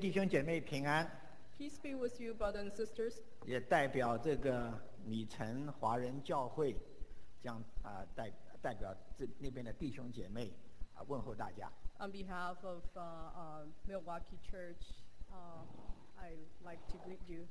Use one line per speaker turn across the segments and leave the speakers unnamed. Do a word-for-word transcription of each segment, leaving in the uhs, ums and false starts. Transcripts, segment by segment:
弟兄姐妹平安，
Peace be with you, brothers and sisters.
也代表这个米城华人教会，这样啊、呃、代代表这那边的弟兄姐妹啊、问候大家。
On behalf of uh, uh, Milwaukee Church, uh, I'd like to greet you.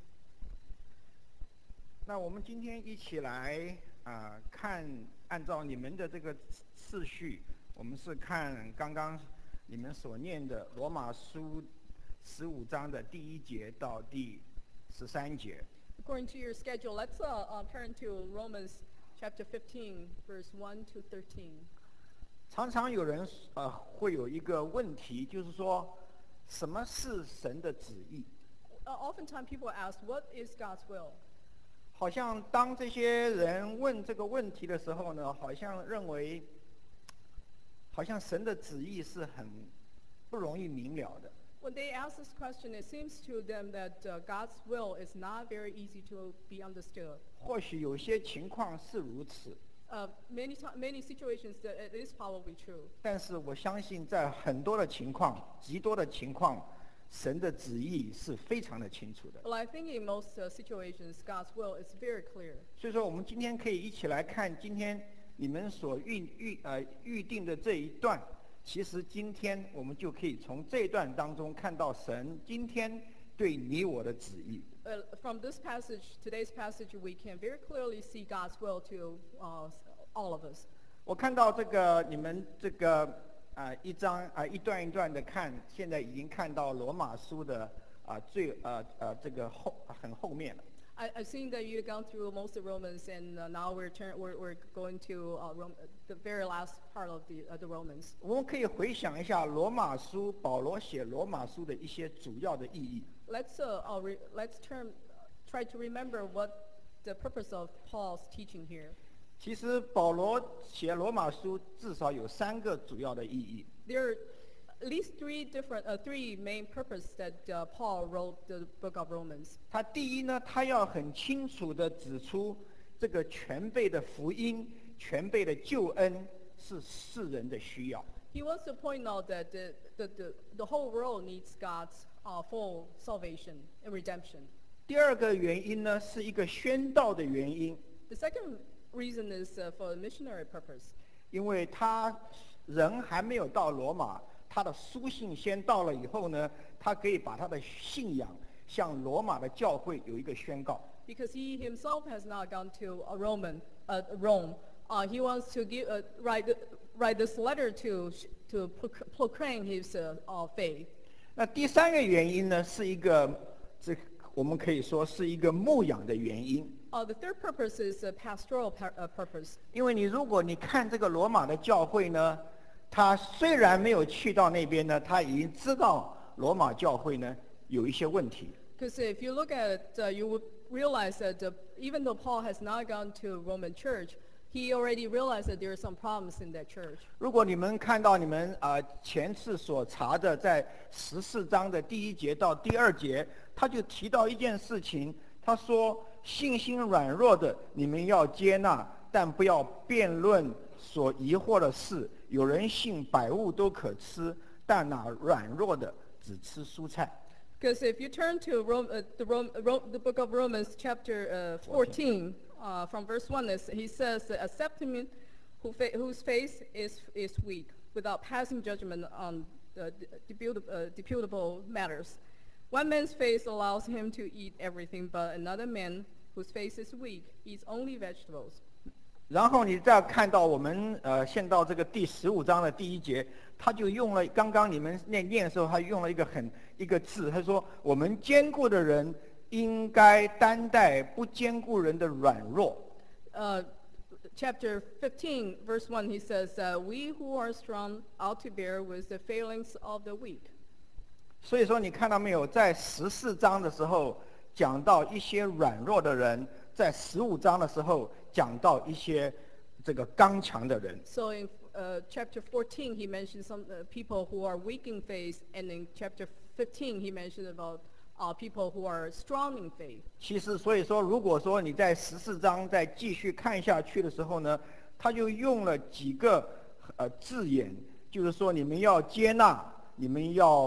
那我们今天一起来啊、呃看，按照你们的这个次序，我们是看刚刚你们所念的罗马书十五章的第一节到第十三节。
According to your schedule, let's uh, uh, turn to Romans chapter fifteen, verse one to thirteen.
常常有人呃会有一个问题，就是说，什么是神的旨意？
Uh, oftentimes people ask, what is God's will?
好像当这些人问这个问题的时候呢，好像认为，好像神的旨意是很不容易明了的。
When they ask this question, it seems to them that uh, God's will is not very easy to be understood.
或许有些情况是如此，
Uh, many, ti- many situations that it is probably true.
但是我相信在很多的情况，极多的情况，神的旨意是非常的清楚的。
Well, I think in most uh, situations, God's will is very clear.
所以说，我们今天可以一起来看今天你们所预预呃预定的这一段。其实今天我们就可以从这一段当中看到神今天对你我的旨意。
Uh, from this passage, today's passage, we can very clearly see God's will to uh, all of us.
我看到这个你们这个啊、呃一章啊、呃、一段一段的看，现在已经看到罗马书的啊、呃最呃呃这个后很后面了。
I, I've seen that you've gone through most of Romans, and uh, now we're, turn, we're, we're going to uh, Rom- the very last part of the, uh, the Romans.
我们可以回想一下罗马书保罗写罗马书的一些主要的意义。
Let's, uh, uh, re- let's turn, try to remember what the purpose of Paul's teaching here.
其实保罗写罗马书至少有三个主要的意义。
There are at least three different, uh, three main purposes that uh, Paul wrote the book of Romans.
他第一呢，他要很清楚地指出这个全备的福音、全备的救恩是世人的需要。
He wants to point out that the, the, the, the whole world needs God's uh, full salvation and redemption.
第二个原因呢，是一个宣道的原因，
The second reason is uh, for a missionary purpose.
因为他人还没有到罗马，他的书信先到了以后呢，他可以把他的信仰向罗马的教会有一个宣告。
Because he himself has not gone to a Roman, uh, Rome. Uh, he wants to give, uh, write, write this letter to, to proc- proclaim his uh, uh, faith.
那第三个原因呢，是一个这我们可以说是一个牧养的原因。
Uh, the third purpose is a pastoral par- uh, purpose.
因为你如果你看这个罗马的教会呢，他虽然没有去到那边呢，他已经知道罗马教会呢有一些问题。
Because if you look at it, uh, you would realize that uh, even though Paul has not gone to Roman church, he already realized that there are some problems in that church.
如果你们看到你们啊、呃前次所查的，在十四章的第一节到第二节，他就提到一件事情，他说信心软弱的你们要接纳，但不要辩论所疑惑的事。有人信百物都可吃，但那软弱的只吃蔬菜。
Because if you turn to Rome, uh, the, Rome, Ro- the book of Romans, chapter uh, fourteen, uh, from verse one, is, he says, that accept him who fa- whose faith is, is weak, without passing judgment on the deput- uh, deputable matters. One man's faith allows him to eat everything, but another man whose faith is weak eats only vegetables.
然后你再看到我们呃，现到这个第十五章的第一节，他就用了刚刚你们念念的时候，他用了一个很一个字，他说我们坚固的人应该担待不坚固人的软弱。
Uh, chapter fifteen, verse one, he says, uh, we who are strong ought to bear with the failings of the weak.
所以说你看到没有，在十四章的时候讲到一些软弱的人，在十五章的时候讲到一些这个刚强的人。
So in uh, chapter fourteen, he mentioned some uh, people who are weak in faith, and in chapter fifteen, he mentioned about uh, people who are strong in faith.
其实，所以说，如果说你在十四章再继续看下去的时候呢，他就用了几个呃字眼，就是说你们要接纳，你们要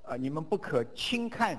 呃，你们不可轻看。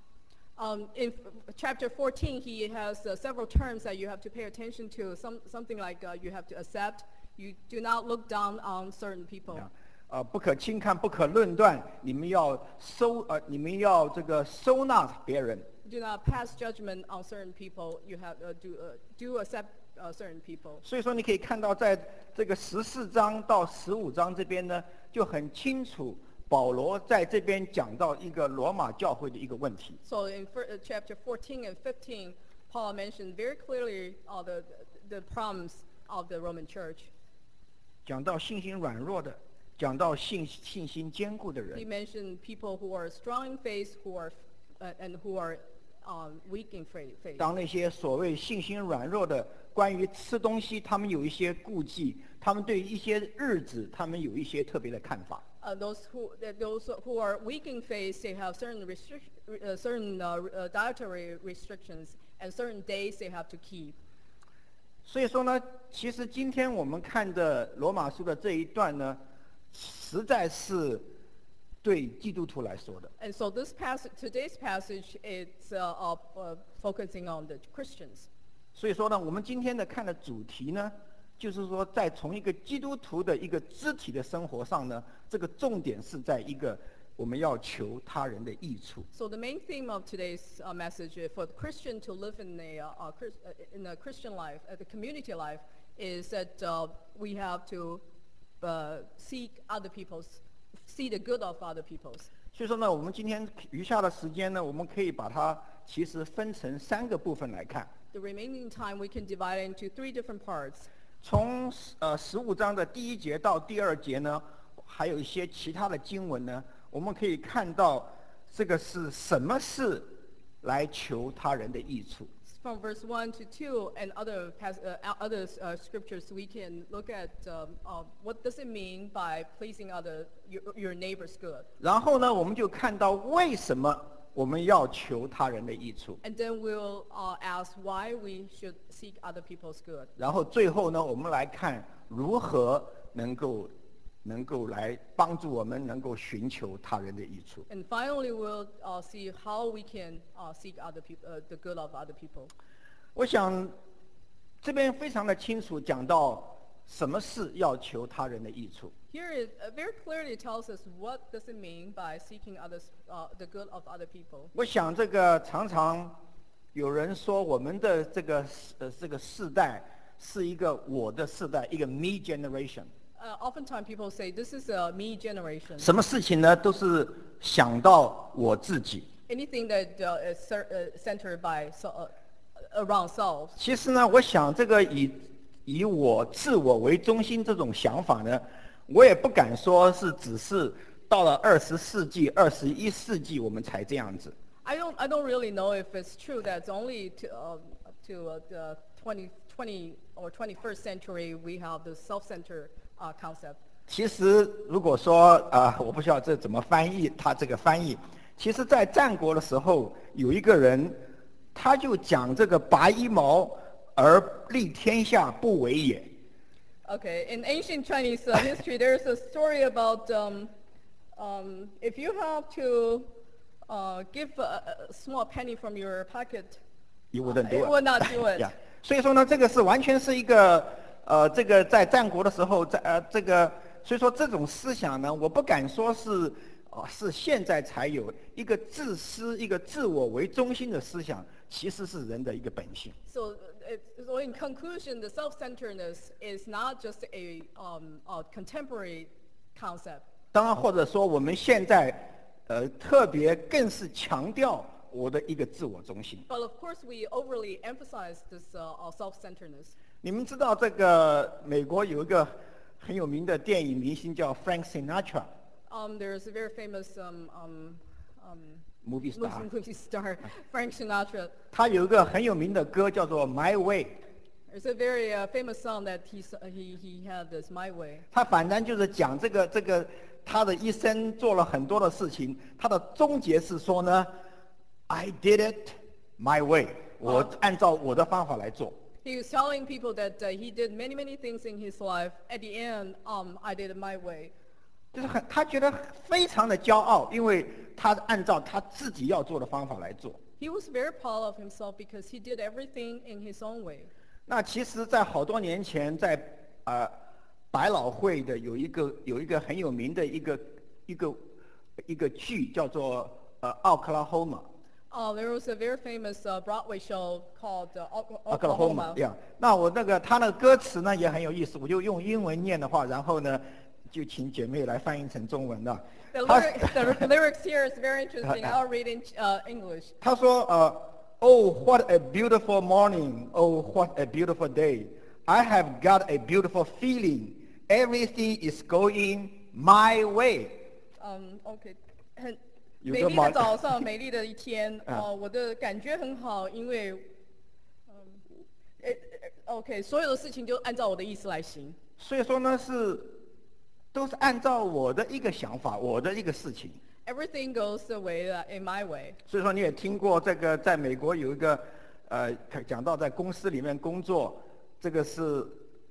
Um, in f- chapter fourteen, he has uh, several terms that you have to pay attention to. Some, something like uh, you have to accept. You do not look down on certain people.
啊，呃，不可轻看，不可论断。你们要收，呃，你们要这个收纳别人。
Do not pass judgment on certain people. You have uh, do uh, do accept uh, certain people.
所以说，你可以看到，在这个十四章到十五章这边呢，就很清楚，保罗在这边讲到一个罗马教会的一个问题。
So in fir- uh, chapter fourteen and fifteen, Paul mentioned very clearly uh, the the problems of the Roman Church.
讲到信心软弱的，讲到信信心坚固的
He
人，
mentioned people who are strong in faith, who are uh, and who are um, weak in fa- faith.
当那些所谓信心软弱的，关于吃东西，他们有一些顾忌，他们对一些日子，他们有一些特别的看法。
Uh, those who that those who are weak in faith, they have certain restrict, uh, certain uh, uh, dietary restrictions and certain days they have to keep.
所以说呢，其实今天我们看的罗马书的这一段呢，实在是对基督徒来说的。
And so this passage, today's passage, it's uh, uh, uh, focusing on the Christians.
所以说呢，我们今天的看的主题呢，就是说，在从一个基督徒的一个肢体的生活上呢，这个重点是在一个我们要求他人的益处。
So the main theme of today's uh, message uh, for the Christian to live in a, uh, uh, Chris, uh, in a Christian life, uh, the community life, is that uh, we have to uh, seek other people's, see the good of other people's.
所以说呢，我们今天余下的时间呢，我们可以把它其实分成三个部分来看。
The remaining time we can divide into three different parts.
从呃十五章的第一节到第二节呢，还有一些其他的经文呢，我们可以看到这个是什么事来求他人的益处。
From verse one to two and other, pas- uh, other uh, scriptures, we can look at um, uh, what does it mean by pleasing other, your, your neighbor's good.
然后呢，我们就看到为什么我们要求他人的益处。
And then we'll uh, ask why we should seek other people's good.
然后最后呢，我们来看如何能够能够来帮助我们能够寻求他人的益处。
And finally, we'll uh, see how we can uh, seek other peop- uh, the good of other people.
我想这边非常的清楚讲到什么是要求他人的益处。
Here it uh, very clearly tells us what does it mean by seeking others, uh, the good of other people.
我想这个常常有人说我们的这个呃这个世代是一个我的世代，一个 me generation。
Uh, oftentimes people say this is a me generation.
什么事情呢，都是想到我自己。
Anything that uh, is cer- uh, centered by so, uh, around self.
其实呢，我想这个以以我自我为中心这种想法呢，我也不敢说是只是到了二十世纪、二十一世纪我们才这样子。
I don't I don't really know if it's true that it's only to uh, to uh, the twenty, twenty or twenty-first century we have the self-centered uh, concept.
其实如果说啊、呃我不知道这怎么翻译，他这个翻译，其实在战国的时候，有一个人，他就讲这个拔一毛而立天下不为也。
Okay, in ancient Chinese uh, history, there's a story about um, um, if you have to uh, give a, a small penny from your pocket,
有人
it will not do it.
呀，所以说呢，这个是完全是一个呃，这个在战国的时候，在呃这个，所以说这种思想呢，我不敢说是啊、是现在才有一个自私、一个自我为中心的思想，其实是人的一个本性。
So, it, so in conclusion, the self-centeredness is not just a, um, a contemporary concept.
当然，或者说我们现在呃特别更是强调我的一个自我中心。
But of course, we overly emphasize this uh, uh, self-centeredness.
你们知道这个美国有一个很有名的电影明星叫 Frank Sinatra，
Um, there's a very famous um, um, um,
movie star，
movie star, Frank Sinatra.
他有一个很有名的歌叫做 My Way。
There's a very uh, famous song that he, s- uh, he, he had, this My Way.
他反正就是讲这个这个他的一生做了很多的事情，他的终结是说呢 ，I did it my way，我按照我的方法来做。
He was telling people that uh, he did many, many things in his life. At the end, um, I did it my way.
就是很他觉得非常的骄傲，因为他按照他自己要做的方法来做。
He was very proud of himself because he did everything in his own way.
那其实，在好多年前，在呃百老汇的有一个有一个很有名的一个一个一个剧叫做呃奥克拉荷马。
Uh, there was a very famous uh, Broadway show called uh, Oklahoma.
奥克拉荷马，呀，那我那个他那个歌词呢也很有意思，我就用英文念的话，然后呢就请姐妹来翻译成中文的。
The
他
lyrics, the lyrics here is very interesting. I'll read in uh, English.
他说呃 Oh, what a beautiful morning! Oh, what a beautiful day! I have got a beautiful feeling. Everything is going my way.
嗯 OK 很
有个毛
美丽的早上，美丽的一天。
啊
哦，我的感觉很好，因为嗯，呃呃 OK，所有的事情就按照我的意思来行。
所以说呢，是都是按照我的一个想法，我的一个事情。
Everything goes the way that in my way.
所以说你也听过这个，在美国有一个呃讲到在公司里面工作，这个是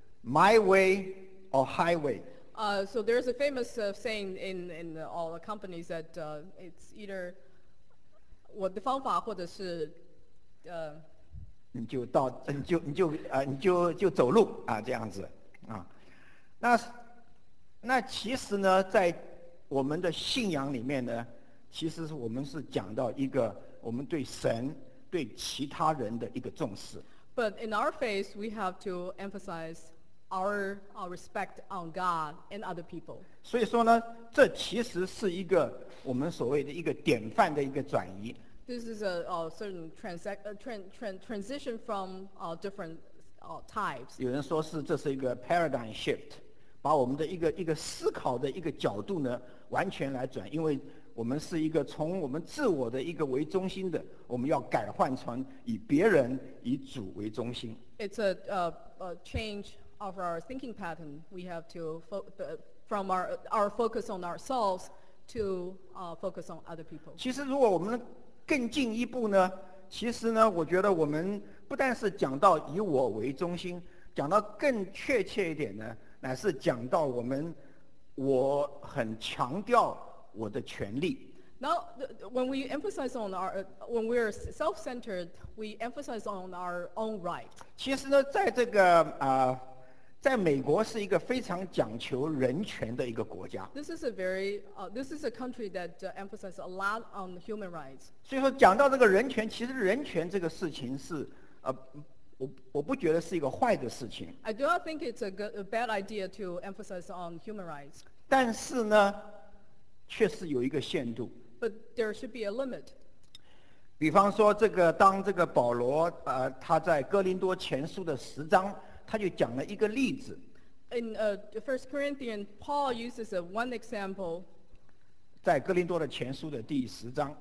my way or highway。
Uh, so there's a famous uh, saying in in the, all the companies that uh, it's either 我的方法或者是呃。
你就到，你就你就啊、呃，你就就走路啊，这样子啊。那那其实呢，在我们的信仰里面呢，其实是我们是讲到一个我们对神、对其他人的一个重视。
But in our faith, we have to emphasize our, our respect on God and other people.
所以说呢，这其实是一个我们所谓的一个典范的一个转移。
This is a, a certain transac- a tran- tran- transition from uh, different uh, types.
有人说是这是一个 paradigm shift， 把我们的一个一个思考的一个角度呢完全来转，因为我们是一个从我们自我的一个为中心的，我们要改换成以别人以主为中心。
It's a, uh, a change of our thinking pattern. We have to fo- uh, from our, our focus on ourselves to uh, focus on other people.
其实如果我们更进一步呢，其实呢，我觉得我们不但是讲到以我为中心，讲到更确切一点呢，乃是讲到我们我很强调我的权利。
Now, th- when we emphasize on our, uh, when we're self-centered, we emphasize on our own right.
其实呢，在这个啊、呃，在美国是一个非常讲求人权的一个国家，
This is a very, uh, this is a country that uh, emphasizes a lot on human rights.
所以说讲到这个人权，其实人权这个事情是呃，我我不觉得是一个坏的事情，
I do not think it's a, good, a bad idea to emphasize on human rights,
但是呢，却是有一个限度。
but there should be a limit.
比方说，这个当这个保罗呃他在哥林多前书的十章，他就讲了一个例子，
In uh, First Corinthians, Paul uses a one example.
在哥林多的前书的第十章，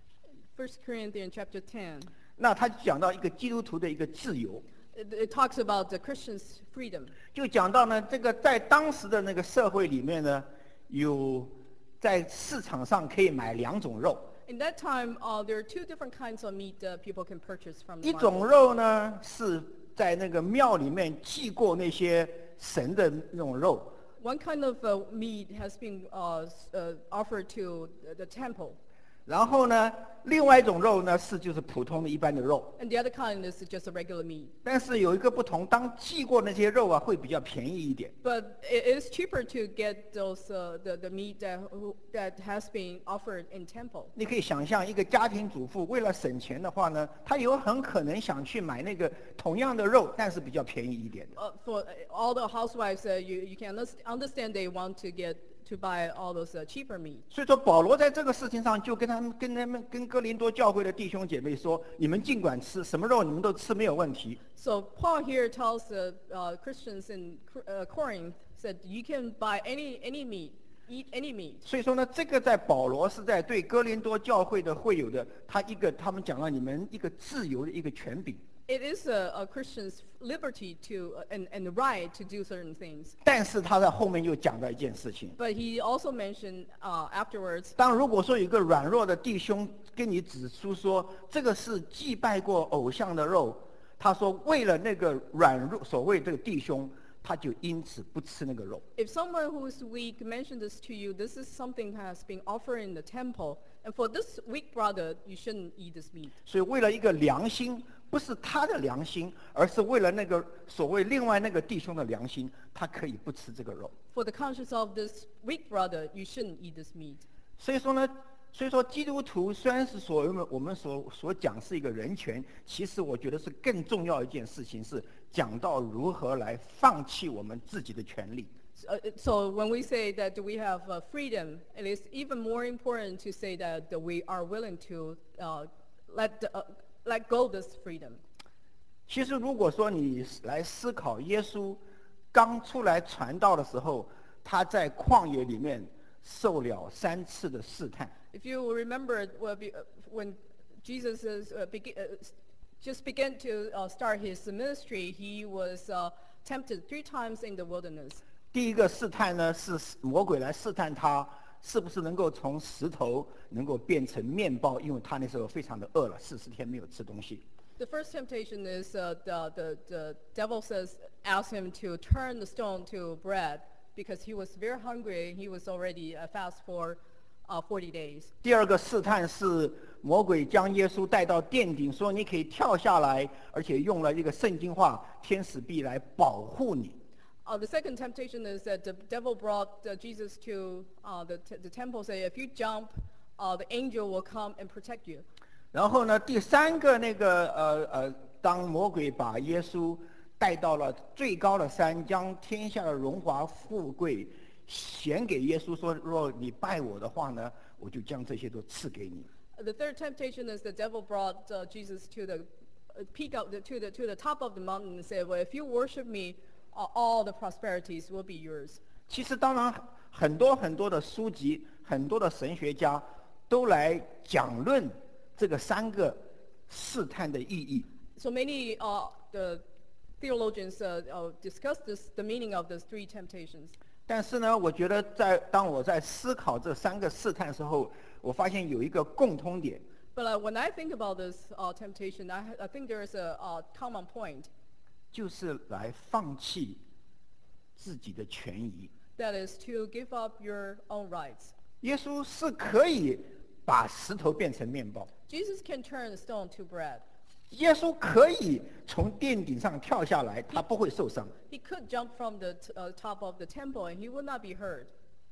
First Corinthians chapter ten.
那他讲到一个基督徒的一个自由，
It, it talks about the Christian's freedom.
就讲到呢，这个在当时的那个社会里面呢，有在市场上可以买两种肉，
In that time, uh, there are two different kinds of meat uh, people can purchase from the
一种
market.
肉呢是在那个庙里面祭过那些神的那种肉，
One kind of uh, meat has been uh, s- uh, offered to the temple,
然后呢，另外一种肉呢是就是普通的一般的肉。
and the other kind is just a regular meat.
但是有一个不同，当祭过那些肉啊，会比较便宜一点。
But it is cheaper to get those uh, the, the meat that, who- that has been offered in temple.
你可以想象，一个家庭主妇为了省钱的话呢，她有很可能想去买那个同样的肉，但是比较便宜一点的。
Uh, for all the housewives, uh, you, you can underst- understand they want to get to buy all those uh, cheaper meat.
所以说，保罗在这个事情上就跟他们、跟他们、跟哥林多教会的弟兄姐妹说：你们尽管吃什么肉，你们都吃没有问题。
So Paul here tells the uh, Christians in Cor- uh, Corinth that you can buy any, any meat, eat any meat.
所以说呢，这个在保罗是在对哥林多教会的会有的，他一个他们讲了你们一个自由的一个权柄。
It is a, a Christian's liberty to uh, and, and the right to do certain things.
但是他在后面又讲到一件事情。
But he also mentioned uh, afterwards,
当如果说有一个软弱的弟兄跟你指出说这个是祭拜过偶像的肉，他说为了那个软弱，所谓这个弟兄， 他就因此不吃那个肉。
If someone who is weak mentioned this to you, this is something that has been offered in the temple, and for this weak brother, you shouldn't eat this meat.
所以为了一个良心，不是他的良心，而是为了那个所谓另外那个弟兄的良心，他可以不吃这个肉。
For the conscience of this weak brother, you shouldn't eat this meat.
所以说呢，所以说基督徒虽然是所我们我们所所讲是一个人权，其实我觉得是更重要一件事情是讲到如何来放弃我们自己的权利。
Uh, so when we say that we have uh, freedom, it is even more important to say that we are willing to uh, let, the, uh, let go this freedom.
其实如果说你来思考耶稣刚出来传道的时候，他在旷野里面受了三次的试探。
If you remember well, be- uh, when Jesus is, uh, begi- uh, just began to uh, start his ministry, he was uh, tempted three times in the wilderness.
第一个试探呢，是魔鬼来试探他是不是能够从石头能够变成面包，因为他那时候非常的饿了，四十天没有吃东西。
The first temptation is uh, the, the, the devil says, ask him to turn the stone to bread because he was very hungry. He was already uh, fast for uh, forty days.
第二个试探是魔鬼将耶稣带到殿顶，说你可以跳下来，而且用了一个圣经话“天使臂”来保护你。
Uh, the second temptation is that the devil brought uh, Jesus to uh, the, t- the temple, say, if you jump, uh, the angel will come and protect you.
然后呢，第三个那个呃呃，当魔鬼把耶稣带到了最高的山，将天下的荣华富贵显给耶稣，说若你拜我的话呢，我就将这些都赐给你。
The third temptation is the devil brought uh, Jesus to the uh, peak of the, to the to the top of the mountain and said, "Well, if you worship me, uh, all the prosperities will be yours."
其实当然很多很多的书籍，很多的神学家都来讲论这个三个试探的意义。
So many uh, the theologians uh, uh, discuss this, the meaning of these three temptations.
但是呢，我觉得在当我在思考这三个试探的时候，我发现有一个共通点，
But uh, when I think about this uh, temptation, I, I think there is a, uh common point.
就是来放弃自己的权益。
That is to give up your own rights.
耶稣是可以把石头变成面包，
Jesus can turn the stone to bread.
耶稣可以从殿顶上跳下来，他不会受伤。
He could jump from the t- uh, top of the temple and he would not be hurt.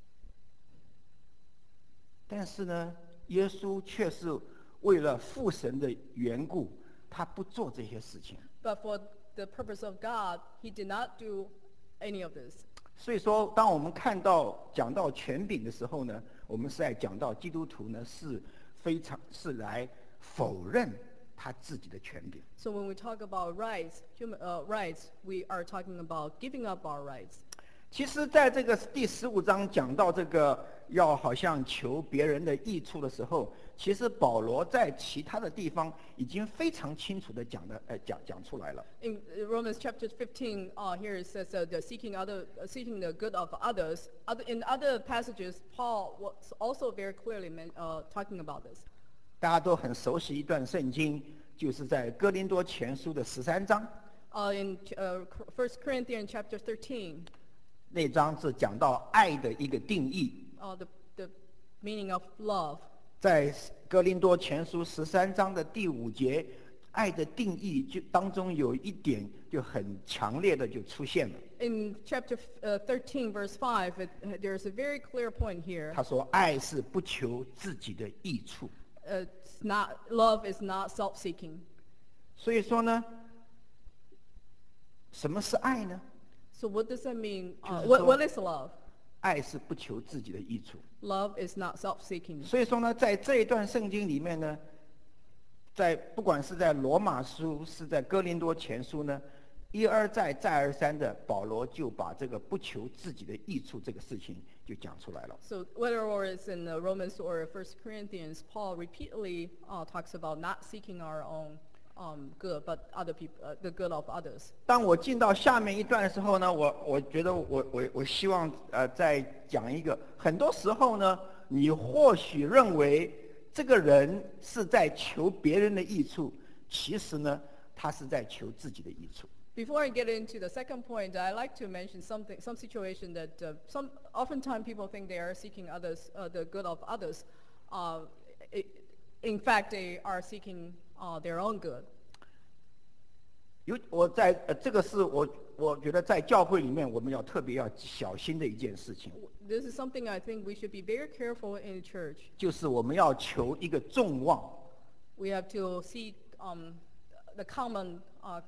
但是呢，耶稣却是为了父神的缘故，他不做这些事情。
But for the purpose of God, he did not do any of this.
所以说，当我们看到讲到权柄的时候呢，我们是在讲到基督徒呢是非常是来否认他自己的权柄。
So when we talk about rights, human uh, rights, we are talking about giving up our rights.
其实，在这个第十五章讲到这个要好像求别人的益处的时候，其实保罗在其他的地方已经非常清楚的讲的，呃，讲讲出来了。
In uh, Romans chapter fifteen, uh, here it says uh, the seeking other, uh, seeking the good of others. Other, in other passages, Paul was also very clearly men, uh, talking about this.
大家都很熟悉一段圣经，就是在哥林多前书的十三章，
Uh, in uh, First Corinthians chapter thirteen,
那章是讲到爱的一个定义。
uh, the, the meaning of love.
在哥林多前书十三章的第五节，爱的定义就当中有一点就很强烈的就出现了。
In chapter uh, thirteen, verse five, it, there's a very clear point here.
他说，爱是不求自己的益处。
Uh, it's not, love is not self-seeking.
所以说呢，什么是爱呢？
So what does that mean? Uh,
就是
what,
说-
what is love?
爱是不求自己的益处。
Love is not self-seeking.
所以说呢，在这一段圣经里面呢，在不管是在罗马书，是在哥林多前书呢，一而再再而三的，保罗就把这个不求自己的益处这个事情就讲出来了。
So whether or it's in uh, Romans or First Corinthians, Paul repeatedly uh, talks about not seeking our own um, good, but other people, uh, the good of others.
当我进到下面一段的时候呢，我我觉得我我我希望呃再讲一个，很多时候呢，你或许认为这个人是在求别人的益处，其实呢，他是在求自己的益处。
Before I get into the second point, I like to mention something, some situation that uh, some, oftentimes people think they are seeking others, uh, the good of others. Uh, i in fact, they are seeking uh, their own good.
有我在呃，这个是我我觉得在教会里面我们要特别要小心的一件事情，
This is something I think we should be very careful in the church.
就是我们要求一个众望。
We have to seek um, the common, uh,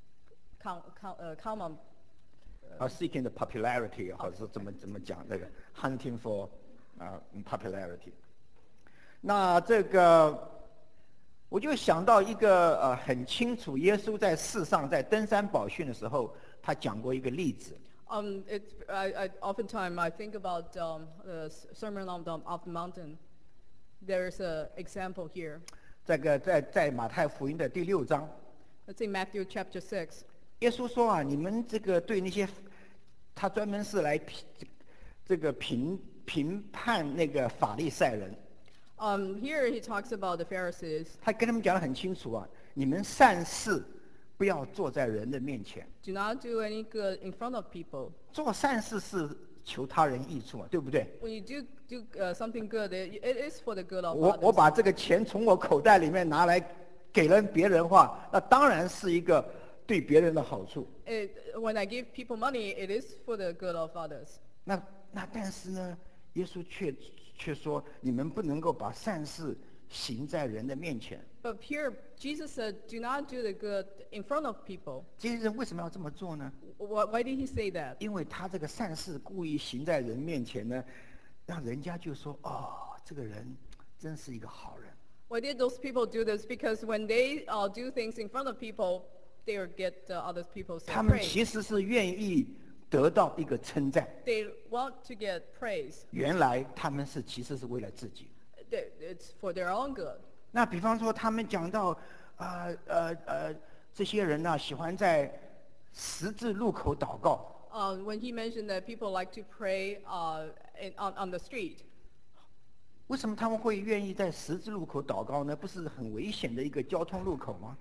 com, com, uh, common
啊 seeking the popularity 或者是怎么怎么讲那个 hunting for 啊、popularity。那这个我就想到一个呃很清楚，耶稣在世上在登山宝训的时候，他讲过一个例子。
Um, it, I, I, oftentimes I think about um, the Sermon on the, of the Mountain. There's an example here.
这个在在马太福音的第六章，
Let's say Matthew chapter six.
耶稣说啊，你们这个对那些，他专门是来评这个评评判那个法利赛人。
Um, here he talks about the Pharisees.
他跟他们讲得很清楚啊，你们善事不要做在人的面前，
Do not do any good in front of people.
做善事是求他人益处啊，对不对？
When you do, do uh, something good, it, it is for the good of
我我
others.
把这个钱从我口袋里面拿来给人别人的话，那当然是一个对别人的好处。
It, when I give people money, it is for the good of others.
那那但是呢，耶稣却却说，你们不能够把善事行在人的面前。
But here, Jesus said, do not do the good in front of people.
这些人为什么要这么做呢？
Why, why did he say that?
因为他这个善事故意行在人面前呢，让人家就说，哦，这个人真是一个好人。
Why did those people do this? Because when they uh, do things in front of people, they will get uh, other people's
他们
praise.
其实是愿意得到一个称赞。
They want to get praise.
原来他们是其实是为了自己。
They- It's for their own good.
那比方说，他们讲到，啊呃呃，这些人呢、喜欢在十字路口祷告。
Uh, when he mentioned that people like to pray uh, in, on, on the street,
为什么他们会愿意在十字路口祷告呢？不是很危险的一个交通路口吗？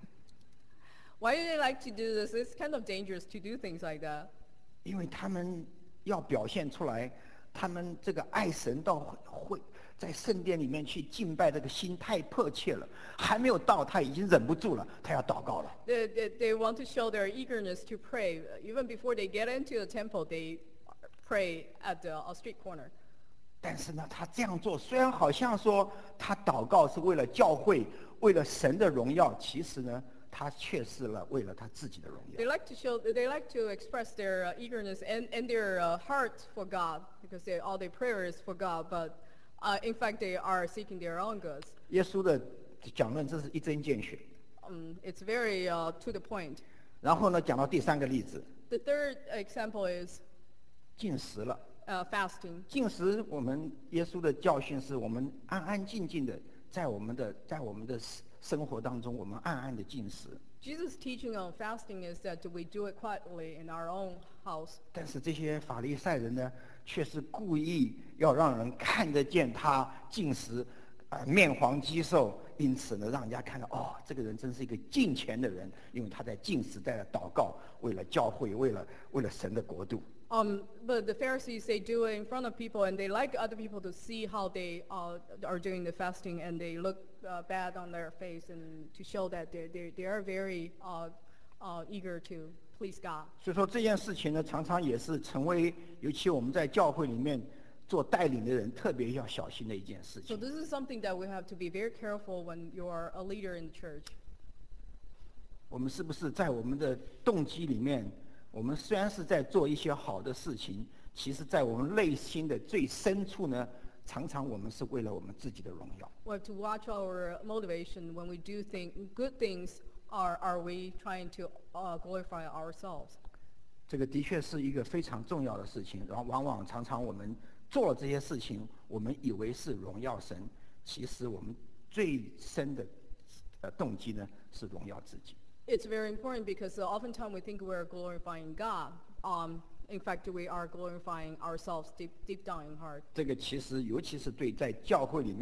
why do they like to do this? It's kind of dangerous to do things like that.
因为他们要表现出来，他们这个爱神到会在圣殿里面去敬拜这个心太迫切了，还没有到，他已经忍不住了，他要祷告了。
They, they, they want to show their eagerness to pray. Even before they get into the temple, they pray at the uh, street corner.
但是呢，他这样做虽然好像说他祷告是为了教会，为了神的荣耀，其实呢，他却是了为了他自己的荣
They
耀。
like to show, they like to express their uh, eagerness and, and their uh, heart for God because they, all their prayer is for God. But uh, in fact, they are seeking their own goods.
耶稣的讲论这是一针见血。
Um, it's very uh, to the point.
然后呢，讲到第三个例子，
The third example is
进食了。
uh, fasting.
进食，我们耶稣的教训是我们安安静静的，在我们的在我们的生活当中，我们暗暗的进食。
Jesus' teaching on fasting is that we do it quietly in our own house.
但是这些法利赛人呢，却是故意要让人看得见他进食，啊、面黄肌瘦，因此呢，让人家看到哦，这个人真是一个敬虔的人，因为他在进食，在祷告，为了教会，为了为了神的国度。
Um, but the Pharisees, they do it in front of people, and they like other people to see how they uh, are doing the fasting, and they look uh, bad on their face, and to show that they they they are very uh, uh, eager to please God.
所以说这件事情呢，常常也是成为，尤其我们在教会里面做带领的人，特别要小心的一件事
So
情。
this is something that we have to be very careful when you are a leader in the church.
我们是不是在我们的动机里面，我们虽然是在做一些好的事情，其实在我们内心的最深处呢，常常我们是为了我们自己的荣耀。
We have to watch our motivation when we do think good things. Are are we trying to uh, glorify ourselves?
这个的确是一个非常重要的事情，然后往往常常我们做了这些事情，我们以为是荣耀神，其实我们最深的呃动机呢是荣耀自己。
It's very important because uh, oftentimes we think we're glorifying God. Um, in fact, we are glorifying ourselves deep, deep down in heart.
这个其实尤其是对在教会里面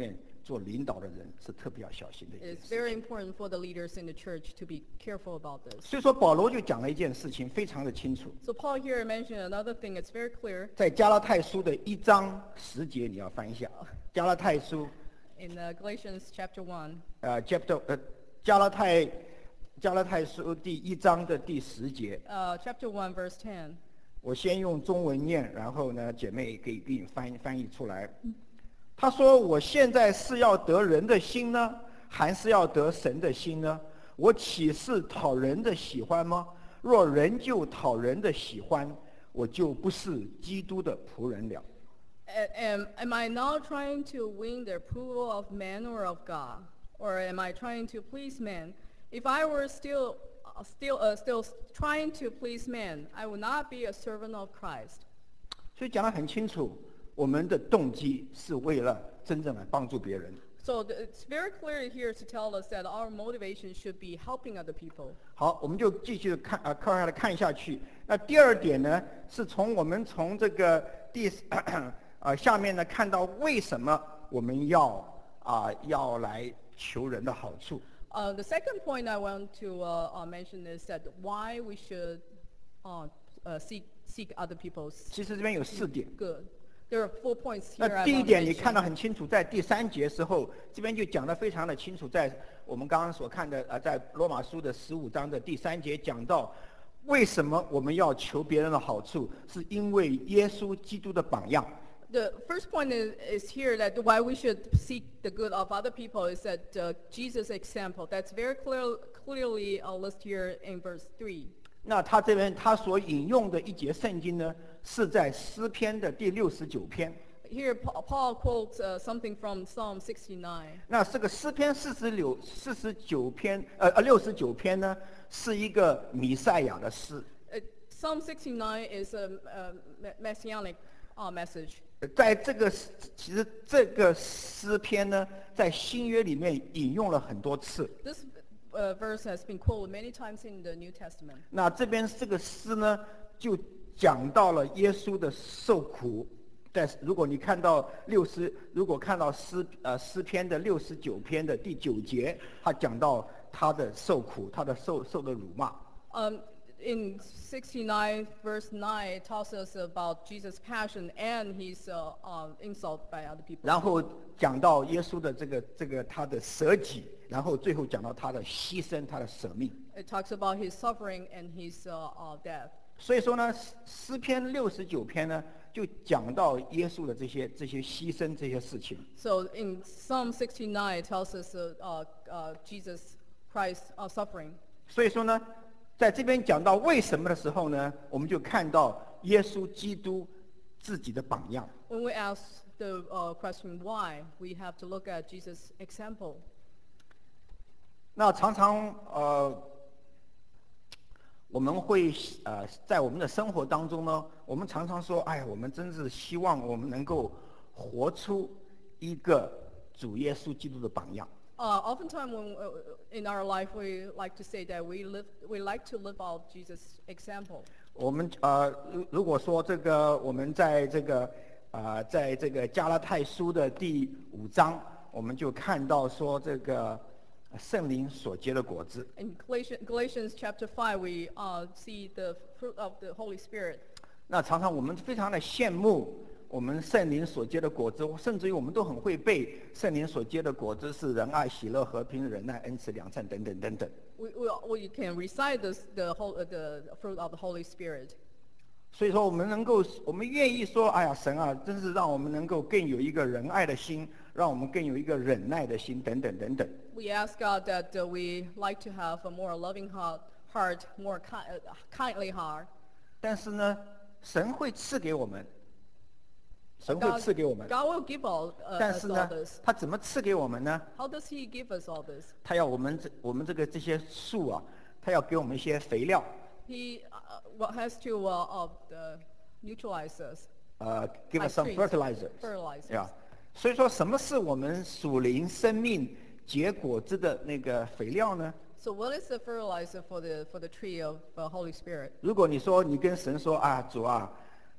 做领导的人是特别要小心的一件
It's
事
very
情。
important for the leaders in the church to be careful about this.
所以说保罗就讲了一件事情，非常的清楚，
So Paul here mentioned another thing. It's very clear
在加拉太书的一章十节，你要翻一下，加拉太书
in uh, Galatians chapter one.
呃 chapter 呃加拉太加拉太书第一章的第十节，
Uh, chapter one, verse ten.
我先用中文念，然后呢，姐妹可以给你翻翻译出来。他说：“我现在是要得人的心呢，还是要得神的心呢？我岂是讨人的喜欢吗？若人就讨人的喜欢，我就不是基督的仆人了。”
A- Am, am I now trying to win the approval of man or of God? Or am I trying to please man? If I were still, uh, still, uh, still trying to please man, I would not be a servant of Christ.
所以讲得很清楚，我们的动机是为了真正来帮助别人。
So th- it's very clear here to tell us that our motivation should be helping other people.
好，我们就继续看啊，看下来看下去。那第二点呢，是从我们从这个第啊下面呢看到为什么我们要啊要来求人的好处。
Uh, the second point I want to uh, uh, mention is that why we should uh, uh, seek, seek other people's
其实这边有四点。
good. There are four points here
那
I
第一
want to
点你看
mention.
到很清楚，在第三节时候，这边就讲得非常的清楚，在我们刚刚所看的啊，在罗马书的十五章的第三节讲到，为什么我们要求别人的好处，是因为耶稣基督的榜样。
The first point is, is here that why we should seek the good of other people is that uh, Jesus' example. That's very clear, clearly uh, listed here in verse three.
那他这边他所引用的一节圣经呢，是在诗篇的第六十九篇。
Here Paul, Paul quotes uh, something from Psalm sixty-nine.
那这个诗篇四十六四十九篇，呃呃六十九篇呢，是一个弥赛亚的诗。
Uh, Psalm sixty-nine is a, a me- messianic uh, message.
在这个诗其实这个诗篇呢，在新约里面引用了很多次。
This uh, verse has been quoted many times in the New Testament.
那这边这个诗呢，就讲到了耶稣的受苦。在如果你看到六十，如果看到诗呃诗篇的六十九篇的第九节，他讲到他的受苦，他的受受的辱骂。
Um, in sixty-nine verse nine, it tells us about Jesus' passion and his uh, uh, insult by other people.
然后讲到耶稣的这个这个他的舍己，然后最后讲到他的牺牲，他的舍命。
It talks about his suffering and his uh, uh, death.
所以说呢，诗诗篇六十九篇呢，就讲到耶稣的这些这些牺牲这些事情。
So in Psalm sixty-nine, it tells us uh, uh, uh, Jesus Christ uh, suffering.
所以说呢，在这边讲到为什么的时候呢，我们就看到耶稣基督自己的榜样。
When we ask the uh, question why, we have to look at Jesus' example.
那常常呃，我们会呃在我们的生活当中呢，我们常常说，哎，我们真是希望我们能够活出一个主耶稣基督的榜样。
Uh, oftentimes when, uh, in our life, we like to say that we, live, we like to live out Jesus' example.
我们呃，如如果说这个我们在这个啊、呃，在这个加拉太书的第五章，我们就看到说这个圣灵所结的果子。
In Galatians, Galatians chapter five, we uh, see the fruit of the Holy Spirit.
那常常我们非常的羡慕我们圣灵所结的果子，甚至于我们都很会背圣灵所结的果子是仁爱、喜乐、和平、忍耐、恩慈、良善等等等等。
We, we, we can recite this, the, whole, uh, the fruit of the Holy Spirit.
所以说，我们能够，我们愿意说，哎呀，神啊，真是让我们能够更有一个仁爱的心，让我们更有一个忍耐的心，等等等等。
We ask God that uh, we like to have a more loving heart, heart more ki- uh, kindly heart.
但是呢，神会赐给我们，神会
God,
赐给我们。
God will give all, uh,
但
us
是
all
呢
this. ，
他怎么赐给我们呢？
How does He give us all this?
他要我们这我们这个这些树啊，他要给我们一些肥料，
He uh, what has to uh, uh, uh, neutralize us,
呃，give
like
us some
trees,
fertilizer，
fertilizers.
呀。所以说，什么是我们属灵生命结果子的那个肥料呢？
So what is the fertilizer for the for the tree of uh, Holy Spirit?
如果你说你跟神说啊，主啊，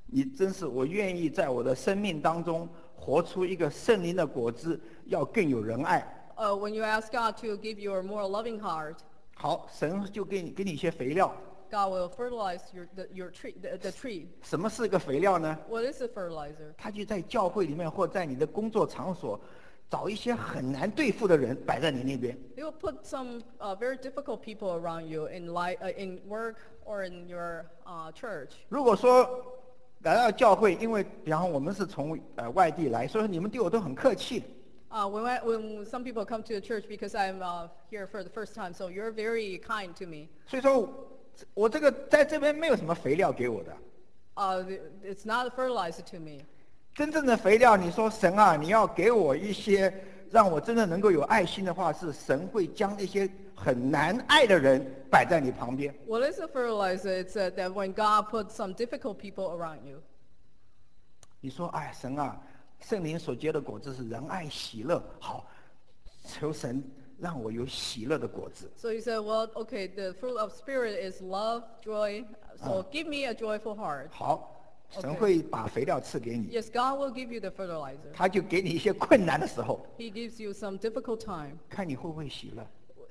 你真是我愿意在我的生命当中活出一个圣灵的果子，要更有仁爱。
Uh, when you ask God to give you a more loving heart,
好，神就给你给你一些肥料。
God will fertilize your, the, your tree, the, the tree.
什么是一个肥料呢？
What is a fertilizer?
他就在教会里面或在你的工作场所，找一些很难对付的人摆在你那边。
He will put some uh, very difficult people around you in, li- uh, in work or in your uh, church.
如果说来到教会，因为比方说我们是从呃外地来，所以说你们对我都很客气。
Uh, when, I, when some people come to the church because I'm uh, here for the first time, so you're very kind to me.
所以说，我这个在这边没有什么肥料给我的。
Uh, it's not a fertilizer to me.
真正的肥料，你说神啊，你要给我一些让我真的能够有爱心的话，是神会将那些很难爱的人摆在你旁边。
What is a fertilizer? It's uh, that when God puts some difficult people around you.
你说，哎，神啊，圣灵所结的果子是仁爱、喜乐。好，求神让我有喜乐的果子。
So he said, well, okay, the fruit of spirit is love, joy. So give me a joyful heart.
好，神
OK
会把肥料赐给你，
Yes, God will give you the fertilizer.
他就给你一些困难的时候，
He gives you some difficult time
看你会不会喜乐。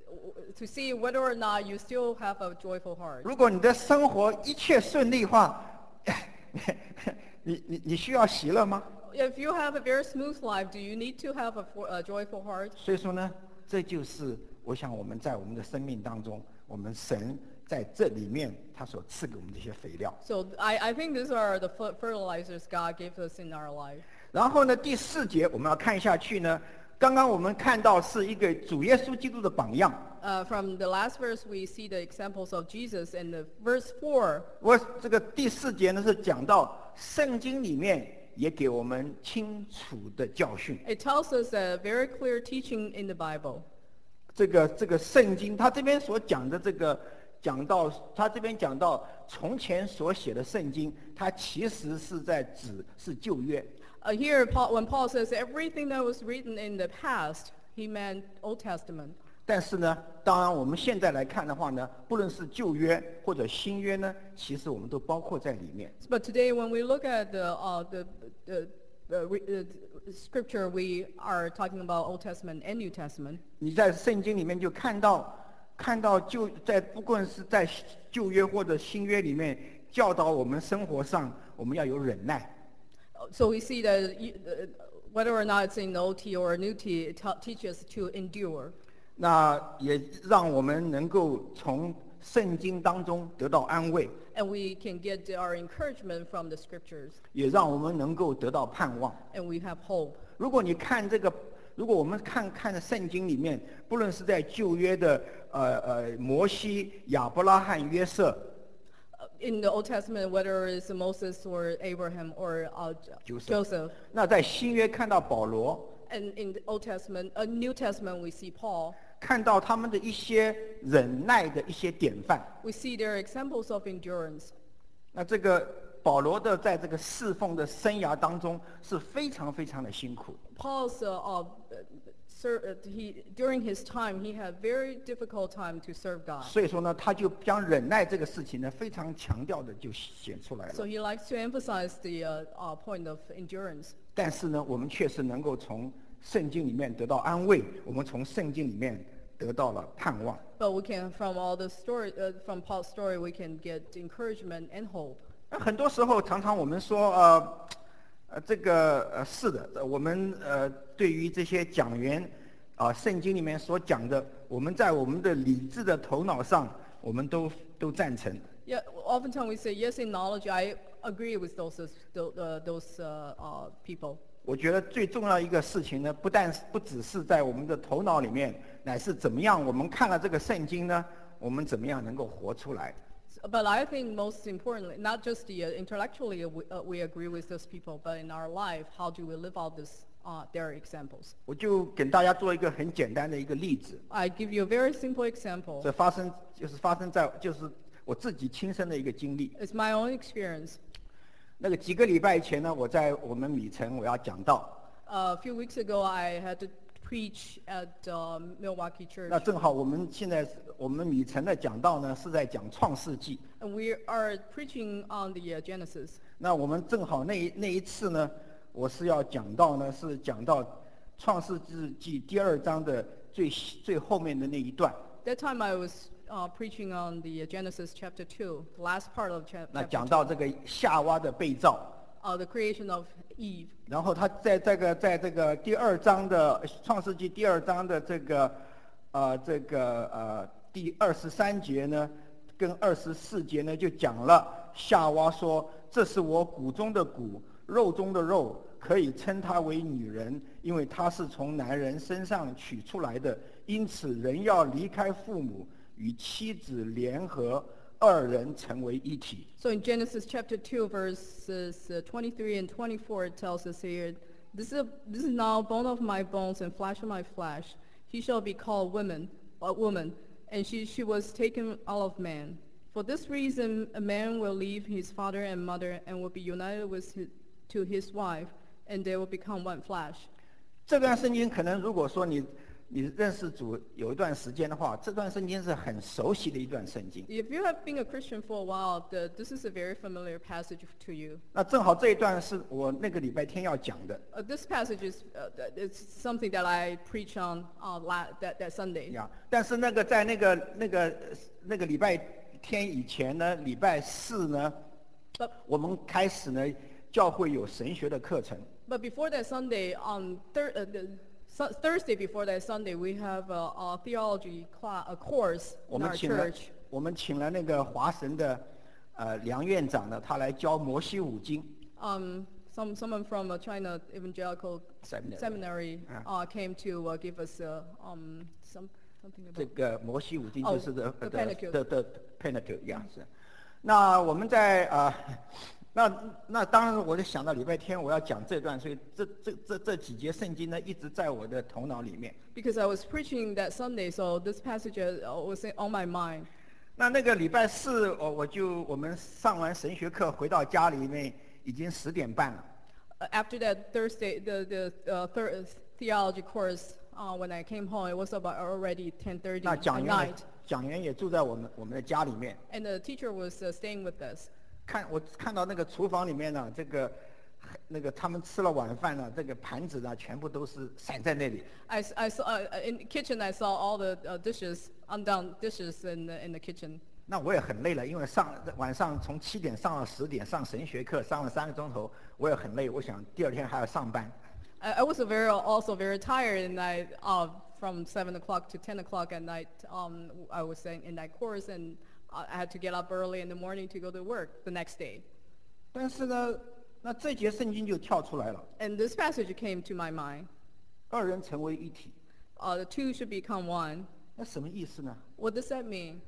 to see whether or not you still have a joyful heart.
如果你的生活一切顺利的话，你你你需要喜乐吗？
If you have a very smooth life, do you need to have a, for- a joyful heart?
所以说呢，这就是我想我们在我们的生命当中，我们神在这里面他所赐给我们这些肥料。
So I, I think these are the fer- fertilizers God gave us in our life.
然后呢，第四节我们要看下去呢，刚刚我们看到是一个主耶稣基督的榜样。
Uh, from the last verse, we see the examples of Jesus. And the verse four,
我这个第四节呢是讲到圣经里面也给我们清楚的教训。
it tells us a very clear teaching in the Bible.
这个这个圣经，他这边所讲的这个讲到，他这边讲到从前所写的圣经，它其实是在指是旧约。
Uh, here, Paul, when Paul says everything that was written in the past, he meant Old Testament.
但是呢，当然我们现在来看的话呢，不论是旧约或者新约呢，其实我们都包括在里面。
But today, when we look at the, uh, the, the, the, re- the scripture, we are talking about Old Testament and New Testament.
你在圣经里面就看到，看到就在不管是在旧约或者新约里面，教导我们生活上我们要有忍耐。
So we see that you- uh, whether or not it's in the O T or New T, it ta- teaches to endure.
那也让我们能够从圣经当中得到安慰，
And we can get our encouragement from the scriptures.
也让我们能够得到盼望。
And we have hope.
如果你看这个，如果我们看看圣经里面，不论是在旧约的呃呃摩西、亚伯拉罕、约瑟，
Uh, In the Old Testament, whether it's Moses or Abraham or uh,
Joseph.
Joseph.
那在新约看到保罗，
And in the Old Testament, uh, New Testament, we see Paul.
看到他们的一些忍耐的一些典范。
We see their examples of endurance.
那这个保罗的在这个侍奉的生涯当中是非常非常的辛苦。
Paul's, uh, uh, ser- uh, he, during his time, he had very difficult time to serve God.
所以说呢，他就将忍耐这个事情呢，非常强调的就显出来
So
了。
he likes to emphasize the uh, uh, point of endurance.
但是呢，我们确实能够从圣经里面得到安慰，我们从圣经里面得到了盼望。
But we can, from all the story, uh, from Paul's story, we can get encouragement and hope.
那很多时候，常常我们说，呃，呃，这个呃是的，呃我们呃对于这些讲员啊、圣经里面所讲的，我们在我们的理智的头脑上，我们都都赞成。
Yeah, oftentimes we say, yes, in knowledge, I agree with those, uh, those uh, uh, people.
我觉得最重要一个事情呢，不但是不只是在我们的头脑里面，乃是怎么样我们看了这个圣经呢，我们怎么样能够活出来。
But I think most importantly, not just the uh, intellectually uh, we, uh, we agree with those people, but in our life, how do we live out this, uh, their examples?
我就给大家做一个很简单的一个例子，
I give you a very simple example.
这发生就是发生在就是我自己亲身的一个经历。
It's my own experience.
那个几个礼拜前呢，我在我们米城我要讲道，
Uh, a few weeks ago, I had to preach at uh, Milwaukee Church.
那正好我们现在是我们米城的讲道呢是在讲创世纪。
And we are preaching on the uh, Genesis.
那我们正好那一那一次呢，我是要讲到呢，是讲到创世纪第二章的最最后面的那一段。
That time I was uh, preaching on the Genesis chapter two, the last part of chap
那
chapter
讲
two,
到这个夏娃的被造，
uh, the creation of Eve.
然后他在这个在这个第二章的创世纪第二章的这个呃这个呃第二十三节呢，跟二十四节呢就讲了夏娃说：“这是我骨中的骨，肉中的肉，可以称她为女人，因为她是从男人身上取出来的。因此，人要离开父母，与妻子联合，二人成为一体。”
So in Genesis chapter two, verses uh, twenty-three and twenty-four, it tells us here, this is, a, this is now bone of my bones and flesh of my flesh. He shall be called woman, a woman, and she, she was taken out of man. For this reason, a man will leave his father and mother and will be united with his, to his wife, and they will become one flesh.
这段圣经可能如果说你你认识主有一段时间的话，这段圣经是很熟悉的一段圣经。
If you have been a Christian for a while, the, this is a very familiar passage to you.
那正好这一段是我那个礼拜天要讲的
Uh, this passage is uh, it's something that I preach on uh, la- that, that Sunday.
呀。但是那个在那个那个那个礼拜天以前呢，礼拜四呢，
But
我们开始呢，教会有神学的课程。
But before that Sunday, on thir- uh, the, su- Thursday before that Sunday, we have a, a theology class, a course
我
in
们
our
请了
church.
我们请了那个华神的呃梁院长呢，他来教摩西五经。
Um, some someone from uh, China Evangelical
Seminary.
Seminary
Ah.
uh, came to uh, give us uh, um, some something
这
about.
个摩西五经
哦
就是的
the
的
Pentateuch
的的 Pentateuch 呀是。那我们在啊、呃，那那当然我就想到礼拜天我要讲这段，所以这这这这几节圣经呢一直在我的头脑里面。
Because I was preaching that Sunday, so this passage uh, was on my mind.
那那个礼拜四我我就我们上完神学课回到家里面已经十点半了。
Uh, After that Thursday, the the uh, thir- theology course, uh, when I came home, it was about already ten thirty
那
at
讲员也
night,
讲员也住在我们我们的家里面。
and the teacher was uh, staying with us.
看我看到那个厨房里面呢，这个那个他们吃了晚饭呢，这个盘子呢全部都是散在那里。
I, s- I saw uh, in the kitchen. I saw all the uh, dishes, undone dishes in the, in the kitchen.
那我也很累了，因为上晚上从七点上到十点上神学课，上了三个钟头，我也很累。我想第二天还要上班。
I, I was a very also very tired, and I uh, from seven o'clock to ten o'clock at night. Um, I was in, in that course, and I I had to get up early in the morning to go to work the next day.
但是呢，那这节圣经就跳出来了，
And this passage came to my mind.
二人成为一体，
Uh, the two should become one.
那什么意思呢？
What does that mean?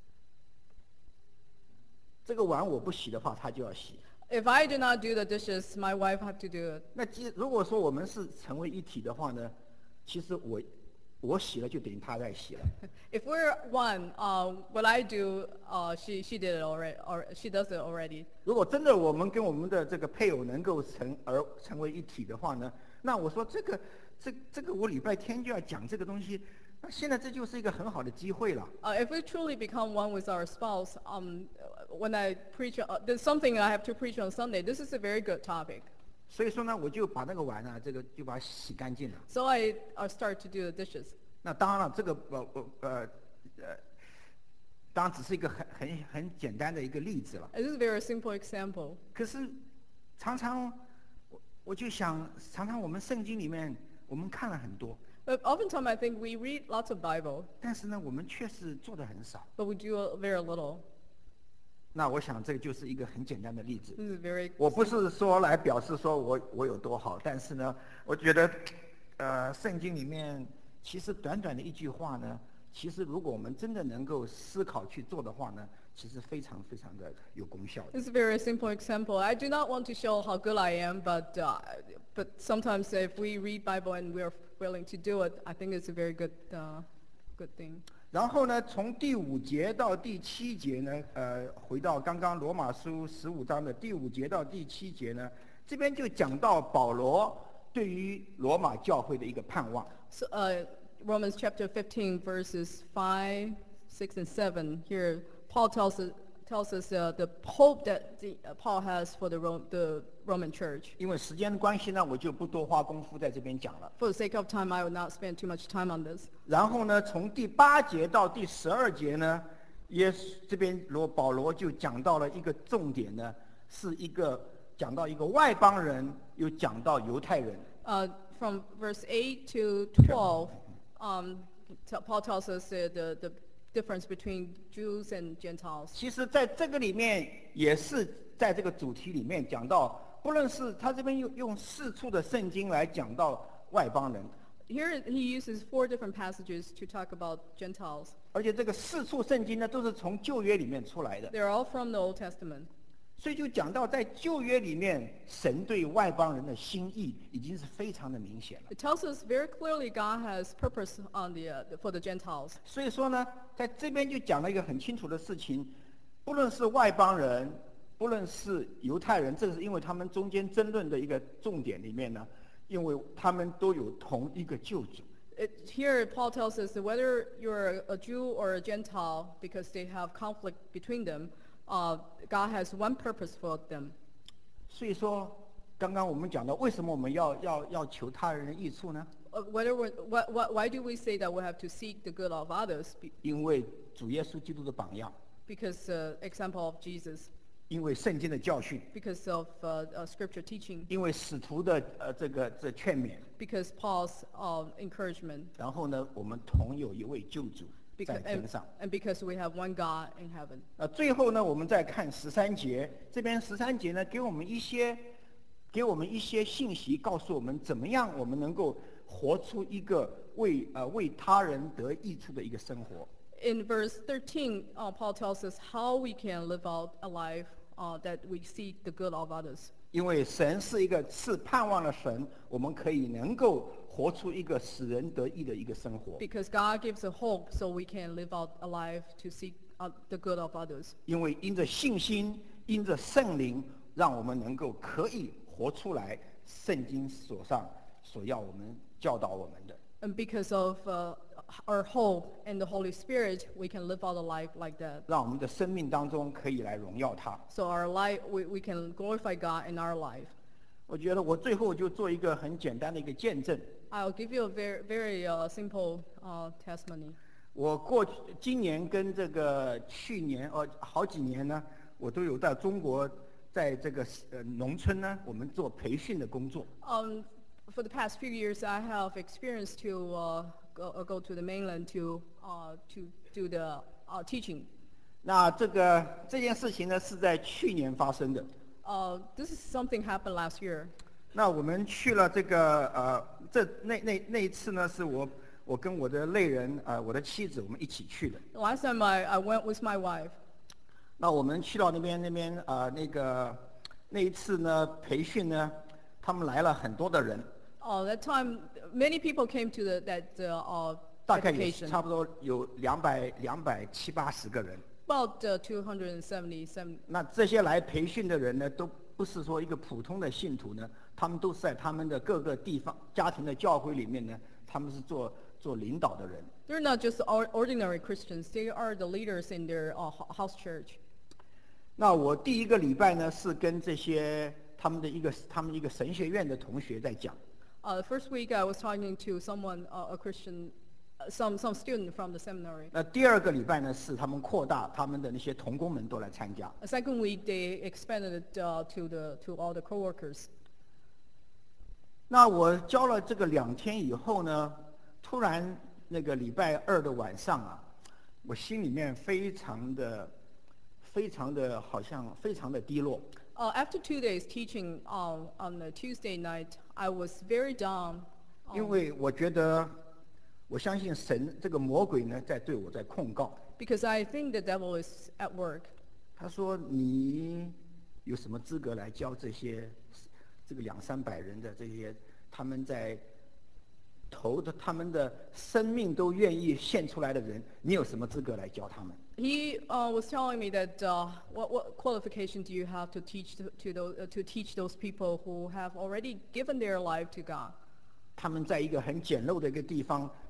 这个碗我不洗的话，他就要洗。
If I do not do the dishes, my wife have to do it.
那既如果说我们是成为一体的话呢，其实我我洗了就等于他在洗了。
If we're one, uh, what I do, uh, she she did it already, or she does it already.
如果真的我们跟我们的这个配偶能够成而成为一体的话呢，那我说这个这这个我礼拜天就要讲这个东西，那现在这就是一个很好的机会了。
Uh, if we truly become one with our spouse, um, when I preach, uh, there's something I have to preach on Sunday. This is a very good topic.
所以说呢，我就把那个碗呢，这个就把它洗干净了。
So I uh, start to do the dishes.
那当然了，这个呃呃呃呃，当然只是一个很很很简单的一个例子了。
This is a very simple example.
可是常常我我就想，常常我们圣经里面我们看了很多，
But oftentimes I think we read lots of Bible,
但是呢，我们确实做的很少。
but we do uh, very little.
那我想这个就是一个很简单的例子。
This is very
我不是说来表示说我我有多好，但是呢，我觉得，呃，圣经里面其实短短的一句话呢，其实如果我们真的能够思考去做的话呢，其实非常非常的有功效的。
It's a very simple example. I do not want to show how good I am, but uh, but sometimes if we read Bible and we are willing to do it, I think it's a very good uh, good thing.
然后呢，从第五节到第七节呢，呃，回到刚刚罗马书十五章的第五节到第七节呢，这边就讲到保罗对于罗马教会的一个盼望。
So uh, Romans chapter fifteen verses five, six, and seven. Here Paul tells us, tells us uh, the hope that the, uh, Paul has for the, Ro- the Roman church.
因为时间的关系呢，我就不多花功夫在这边讲了。
For the sake of time, I will not spend too much time on this.
然后呢，从第八节到第十二节呢，耶稣这边罗保罗就讲到了一个重点呢，是一个讲到一个外邦人，又讲到犹太人。
Uh, from verse eight to twelve, um, t- Paul tells us uh, the, the difference between Jews and Gentiles.
其实在这个里面也是在这个主题里面讲到，不论是他这边用用四处的圣经来讲到外邦人，
Here he uses four different passages to talk about Gentiles.
而且这个四处圣经呢都是从旧约里面出来的，
They're all from the Old Testament.
所以就讲到在旧约里面，神对外邦人的心意已经是非常的明显了。
It tells us very clearly God has purpose on the, uh, for the Gentiles.
所以说呢，在这边就讲了一个很清楚的事情，不论是外邦人，不论是犹太人，这是因为他们中间争论的一个重点里面呢，因为他们都有同一个救主。
It, here Paul tells us that whether you're a Jew or a Gentile, because they have conflict between them, uh, God has one purpose for them.
所以说，刚刚我们讲到，为什么我们要要要求他人的益处呢？
Uh, whether we're, what, what, why do we say that we have to seek the good of others? Be-
因为主耶稣基督的榜样，
Because uh, example of Jesus,
因为圣经的教训，
because of uh, uh, scripture teaching,
因为使徒的呃这个这劝勉，
because Paul's uh, encouragement,
然后呢，我们同有一位救主在
because,
天
and,
上。
and because we have one God in heaven.
呃，最后呢，我们再看十三节，这边十三节呢，给我们一些，给我们一些信息，告诉我们怎么样我们能够活出一个为呃为他人得益处的一个生活。
In verse thirteen, uh, Paul tells us how we can live out a life uh, that we seek the good of others.
因为神是一个赐盼望的神，我们可以能够活出一个使人得益的一个生活。
Because God gives a hope so we can live out a life to seek uh, the good of others.
因为因着信心，因着圣灵，让我们能够可以活出来圣经所上所要我们教导我们的。
And because of uh, our hope and the Holy Spirit, we can live out a life like that.
让我们的生命当中可以来荣耀他。
So our life, we, we can glorify God in our life.
我觉得我最后就做一个很简单的一个见证。
I'll give you a very, very uh, simple uh, testimony.
我过去今年跟这个去年呃好几年呢，我都有在中国，在这个呃农村呢，我们做培训的工作。
Um, for the past few years, I have experience to uh, go, uh, go to the mainland to, uh, to do the uh, teaching.
那这个这件事情呢，是在去年发生的。
Uh, this is something happened last year.
那我们去了这个呃，这那那那一次呢，是我我跟我的类人呃，我的妻子我们一起去的。
Last time I, I went with my wife.
那我们去到那边那边呃那个那一次呢培训呢，他们来了很多的人，
Uh, that time, many people came to the, that uh, uh,
大概也
education.
差不多有两百两百七八十个人。
About uh, two hundred seventy, seventy.
那这些来培训的人呢，都不是说一个普通的信徒呢，他们都是在他们的各个地方家庭的教会里面呢，他们是做做领导的人。
They're not just or- ordinary Christians. They are the leaders in their uh, ho- house church.
那我第一个礼拜呢，是跟这些他们的一个他们一个神学院的同学在讲。
Uh, the first week I was talking to someone, uh, a Christian, uh, some, some student from the seminary.
那第二个礼拜呢，是他们扩大他们的那些同工们都来参加。
The second week they expanded it uh, to, the, to all the coworkers.
那我教了这个两天以后呢，突然那个礼拜二的晚上啊，我心里面非常的、非常的，好像非常的低落。
Uh, after two days teaching um, on the Tuesday night, I was very down.
因为我觉得，我相信神这个魔鬼呢，在对我在控告。
Because I think the devil is at work.
他说：“你有什么资格来教这些这个两三百人的这些他们在投的他们的生命都愿意献出来的人？你有什么资格来教他们？”
He uh, was telling me that uh, what, what qualification do you have to teach to, to, those, uh, to teach those people who have already given their life to God?
他们在一个很简陋的一个地方，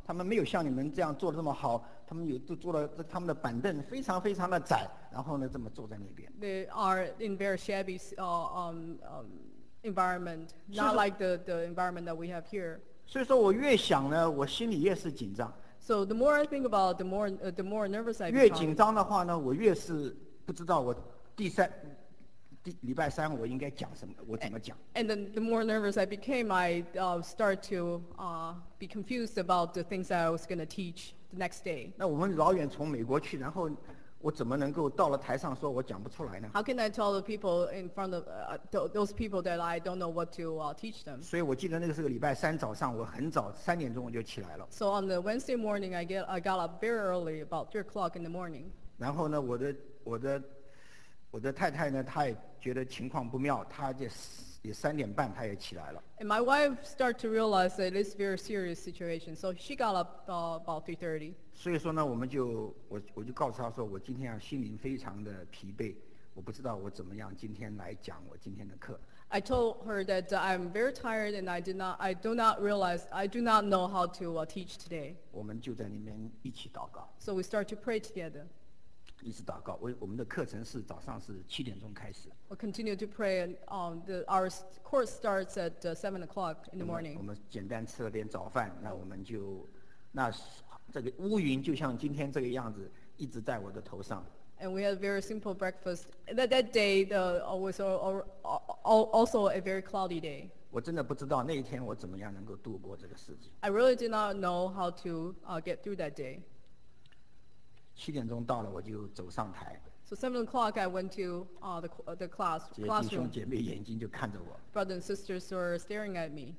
他们没有像你们这样做的这么好，他们有都做了他们的板凳非常非常的窄，然后呢这么坐在那边。
They are in very shabby uh, um, um, environment, not
So-
like the, the environment that we have here.
所以说我越想呢，我心里越是紧张，
So the more I think about it, the more, uh, the more nervous I
越
become.
紧张的话呢，我越是不知道我第三第礼拜三我应该讲什么，我怎么讲。
And then the more nervous I became, I uh, start to uh, be confused about the things that I was going to teach the next day.
那我们老远从美国去，然后我怎么能够到了台上说我讲不出来呢？
How can I tell the people in front of uh, th- those people that I don't know what to uh, teach them?
所以我记得那个是个礼拜三早上，我很早三点钟我就起来了。
So on the Wednesday morning, I get I got up very early, about three o'clock in the morning.
然后呢，我的我的我的太太呢，她也觉得情况不妙，她也也三点半她也起来了。
And my wife started to realize that it's a very serious situation, so she got up uh, about three thirty.
所以说呢，我们就我我就告诉她说，我今天啊心灵非常的疲惫，我不知道我怎么样今天来讲我今天的课。
I told her that uh, I'm very tired and I did not I do not realize I do not know how to uh, teach today.
我们就在那边一起祷告，
So we start to pray together.
一起祷告。我我们的课程是早上是七点钟开始，
We continue to pray, and um, the, our s- course starts at uh, seven o'clock in the
我们
morning.
我们简单吃了点早饭，那我们就那这个乌云就像今天这个样子，一直在我的头上。
And we had a very simple breakfast. That, that day the, uh, was al- al- al- also a very cloudy day.
我真的不知道那一天我怎么样能够度过这个事情。
I really did not know how to uh, get through that day.
七点钟到了，我就走上台，
So seven o'clock I went to uh, the, uh, the class
这些弟兄
classroom.
姐妹眼睛就看着我，
Brothers and sisters were staring at me.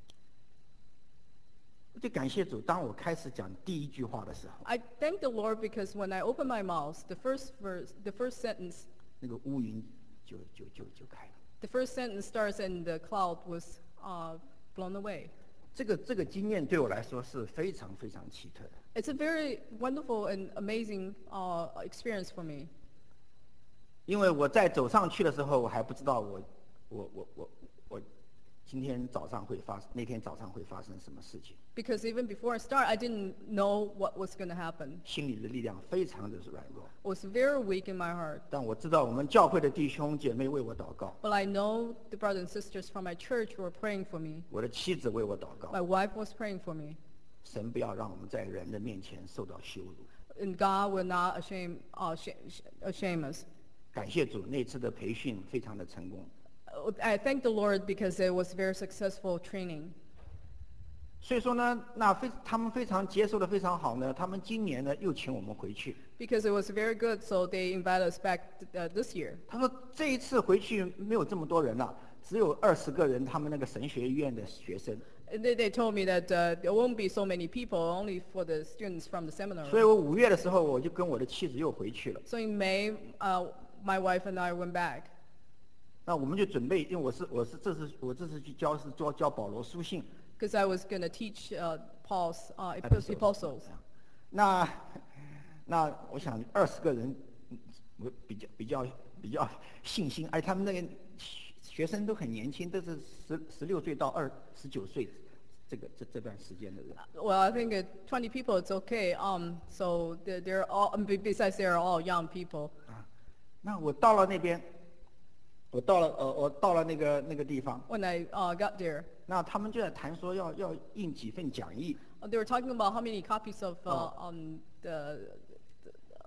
我就感谢主。当我开始讲第一句话的时候，
I thank the Lord because when I opened my mouth, the first verse, the first sentence,
那个乌云就就就就开了。
the first sentence starts and the cloud was uh, blown away.
这个这个经验对我来说是非常非常奇特的，
It's a very wonderful and amazing uh, experience for me
因为我在走上去的时候，我还不知道我我我我我今天早上会发那天早上会发生什么事情，
because even before I start, I didn't know what was going to happen.
心里的力量非常的软弱。
I was very weak in my heart.
但我知道我们教会的弟兄姐妹为我祷告，
But I know the brothers and sisters from my church were praying for me.
我的妻子为我祷告
My，wife was praying for me.
神不要让我们在人的面前受到羞辱。
And God will not ashame, uh, sh- sh- shame us.
感谢主，那次的培训非常的成功。
Uh, I thank the Lord because it was very successful training.
所以说呢，那非他们非常接受的非常好呢，他们今年呢又请我们回去。
Because it was very good, so they invited us back uh, this year.
他说这一次回去没有这么多人了，只有二十个人，他们那个神学院的学生。
And they, they told me that uh, there won't be so many people, only for the students from the
所以
seminary.
我五月的时候，我就跟我的妻子又回去了。
So in May, uh, my wife and I went back.
那我们就准备，因为我是我是这次我这次去教是教教保罗书信，
Because I was going to teach uh, Paul's uh, epis-
Epistles.
epistles.
那那我想二十个人，嗯我比较比较比较信心，而他们那个学生都很年轻，都是十十六岁到二十九岁，这个这这段时间的人。
Well, I think uh, twenty people, it's okay. Um, so they're, they're all, be- besides they're all young people.
啊，那我到了那边，我到了呃我到了那个那个地方，
When I uh, got there,
那他们就在谈说要要印几份讲义，
uh, they were talking about how many copies of uh,
Oh.
um, the, the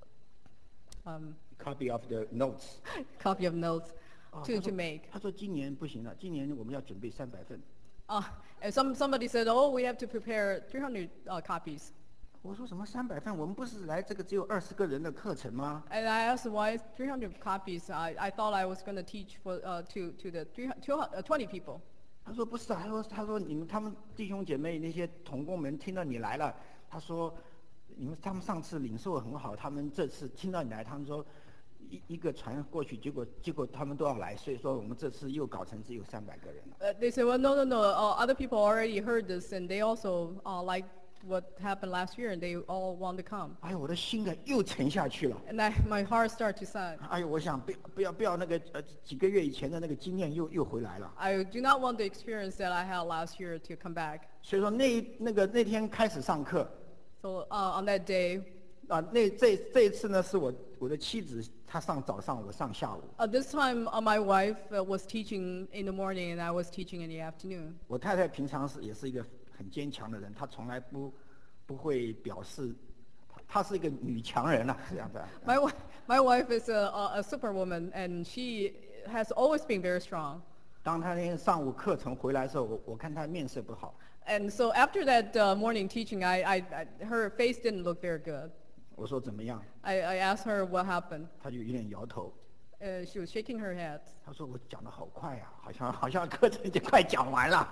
um,
copy of the notes。
copy of notes
哦
to,
他
to
说
make.
他说今年不行了，今年我们要准备三百份。
Uh, and some, somebody said, oh, we have to prepare three hundred uh, copies.
我说什么三百份？我们不是来这个只有二十个人的课程吗？
And I asked why three hundred copies. I, I thought I was going to teach for, uh, to, to the three, two, uh, twenty people.
他说不是啊，他说他说你们他们弟兄姐妹那些同工们听到你来了，他说你们他们上次领受很好，他们这次听到你来，他们说一一个传过去，结果结果他们都要来，所以说我们这次又搞成只有三百个人了。
Uh, they said, well, no, no, no. Uh, other people already heard this, and they also uh, liked what happened last year, and they all want to come.
哎呦，我的心啊又沉下去了。
And I, my heart started to sag.
哎呦，我想不要不要不要那个呃几个月以前的那个经验又又回来了。
I do not want the experience that I had last year to come back.
所以说那一那个那天开始上课，
So uh, on that day,
啊，那这这一次呢是我我的妻子她上早上，我上下午。
uh, this time uh, my wife uh, was teaching in the morning and I was teaching in the afternoon.
我太太平常是也是一个很坚强的人，她从来不不会表示，她她是一个女强人啊，这样的。
My, wi- my wife is a, a, a superwoman and she has always been very strong.
当她那天上午课程回来的时候，我我看她面色不好，
And so after that uh, morning teaching, I, I, I, her face didn't look very good.
我说怎么样，
I, I asked her what happened.
她就有点摇头。
Uh, she was shaking her head.
她说我讲的好快啊，好像好像课程已经快讲完了。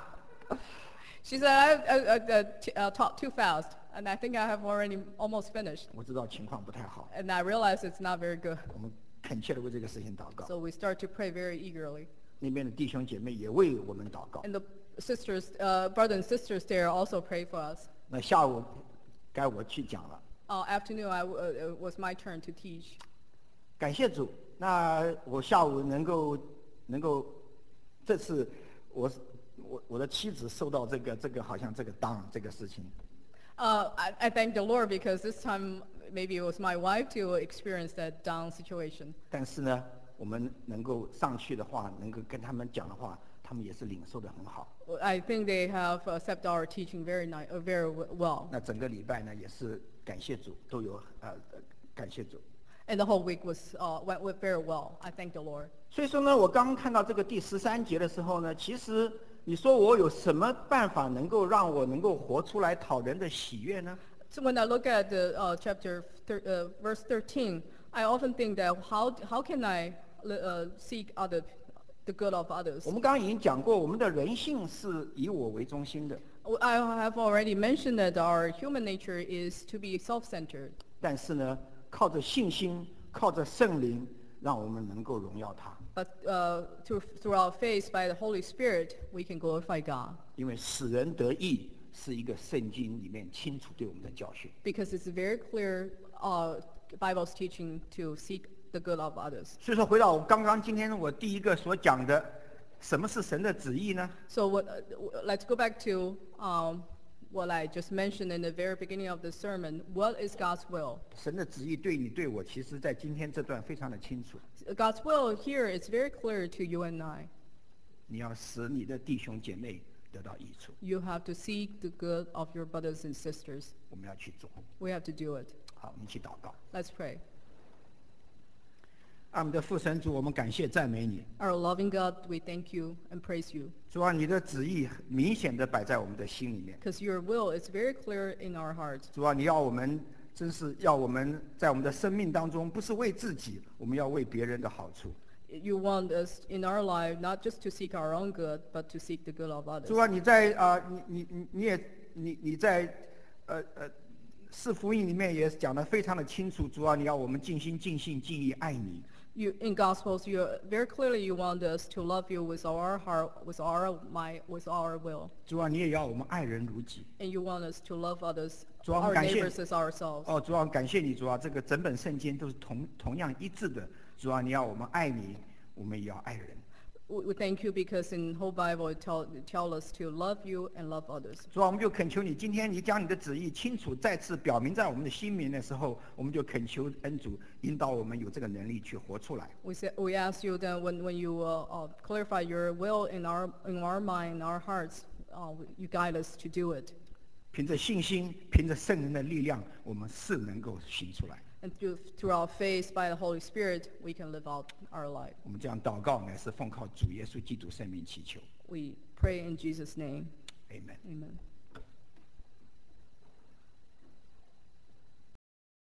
She said, I, I, I uh, t- uh, talked too fast, and I think I have already almost finished.
我知道情况不太好，
And I realized it's not very good.
我们恳切的为这个事情祷告。
So we start to pray very eagerly.
那边的弟兄姐妹也为我们祷告。
And the sisters, uh, brothers and sisters there also pray for us.
那下午该我去讲了，
Uh, afternoon, I, w- uh, it was my turn to teach.
感谢主。那我下午能够能够，这次我是我我的妻子受到这个这个好像这个当这个事情，
Uh, I, I thank the Lord because this time maybe it was my wife to experience that down situation.
但是呢，我们能够上去的话，能够跟他们讲的话，他们也是领受的很好。
I think they have accepted our teaching very ni- uh, very w- well.
那整个礼拜呢，也是感谢主，都有呃呃感谢主。
And the whole week was uh, went, went very well. I thank the Lord.
所以说呢，我刚刚看到这个第十三节的时候呢，其实你说我有什么办法能够让我能够活出来讨人的喜悦呢？
So when I look at the uh, chapter thir- uh, verse thirteen, I often think that how how can I uh, seek other the good of others?
我们刚刚已经讲过，我们的人性是以我为中心的，
I have already mentioned that our human nature is to be self-centered.
但是呢，靠着信心，靠着圣灵，让我们能够荣耀他。
But uh, through, through our faith by the Holy Spirit, we can glorify God.
因为使人得益是一个圣经里面清楚对我们的教训。
Because it's very clear uh, Bible's teaching to seek the good of others.
所以说，回到我刚刚今天我第一个所讲的，什么是神的旨意呢？
So what, uh, w- let's go back to um, what I just mentioned in the very beginning of the sermon. What is God's will?
神的旨意对你对我，其实在今天这段非常的清楚。
God's will here is very clear to you and I.
你要使你的弟兄姐妹得到益处，
You have to seek the good of your brothers and sisters.
我们要去做。
We have to do it.
好，我们一起祷告。
Let's pray.
爱我们的父神主，我们感谢赞美你。
Our loving God, we thank you and praise you.
主啊，你的旨意明显的摆在我们的心里面。
Because your will is very clear in our hearts.
主啊，你要我们真是要我们在我们的生命当中，不是为自己，我们要为别人的好处。
You want us in our life not just to seek our own good, but to seek the good of others.
主啊，你在啊、你你你你也你你在呃呃四福音里面也讲得非常的清楚。主啊，你要我们尽心尽性尽意爱你。
You, in Gospels, you very clearly you want us to love you with our heart, with our mind, with our will,
主啊，你也要我们爱人如己。
and you want us to love others,
主啊，我
our
们感谢
neighbors as ourselves.
哦，主啊，感谢你，主啊，这个整本圣经都是同同样一致的。主啊，你要我们爱你，我们也要爱人。
We, we thank you because in the whole Bible it tell, it tell us to love you and love others.
主啊，我们就恳求你，今天你将你的旨意清楚再次表明在我们的心里面的时候，我们就恳求恩主引导我们有这个能力去活出来。
We, say, we ask you that when, when you uh, uh, clarify your will in our, in our mind, in our hearts, uh, you guide us to do it.
凭着信心，凭着圣灵的力量，我们是能够行出来。
And through, through our faith by the Holy Spirit, we can live out our life.
我们这样祷告，乃是奉靠主耶稣基督圣名祈求。
We pray in Jesus' name.
Amen。
Amen.